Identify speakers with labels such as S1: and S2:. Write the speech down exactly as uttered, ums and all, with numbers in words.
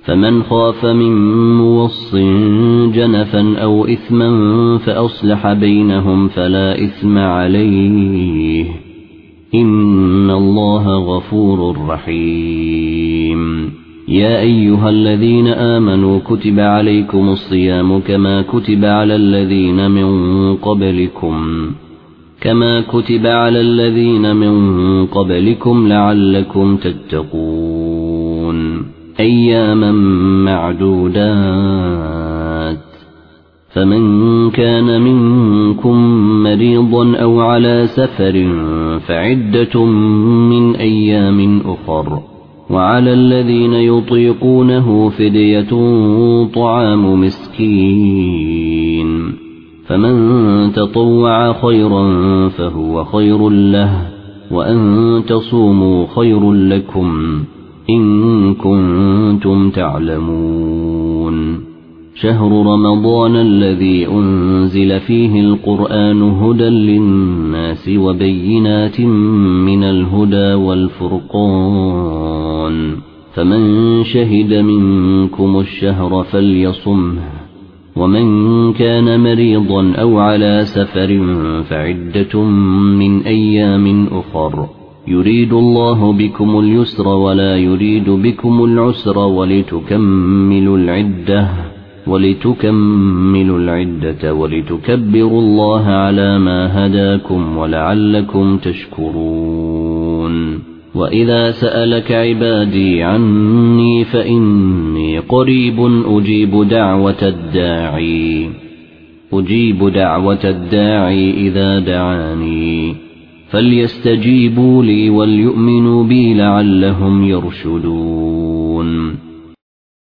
S1: فمن خاف من موص جنفا أو إثما فأصلح بينهم فلا إثم عليه إن الله غفور رحيم. يا أيها الذين آمنوا كتب عليكم الصيام كما كتب على الذين من قبلكم كما كتب على الذين من قبلكم لعلكم تتقون أياما معدودات. فمن كان منكم مريضا أو على سفر فعدة من أيام أخر وعلى الذين يطيقونه فدية طعام مسكين فمن تطوع خيرا فهو خير له وأن تصوموا خير لكم إن كنتم تعلمون. شهر رمضان الذي أنزل فيه القرآن هدى للناس وبينات من الهدى والفرقان فمن شهد منكم الشهر فليصمه ومن كان مريضا أو على سفر فعدة من أيام أخر يريد الله بكم اليسر ولا يريد بكم العسر ولتكملوا العدة ولتكملوا العدة ولتكبروا الله على ما هداكم ولعلكم تشكرون. وإذا سألك عبادي عني فإني قريب أجيب دعوة الداعي أجيب دعوة الداعي إذا دعاني فليستجيبوا لي وليؤمنوا بي لعلهم يرشدون.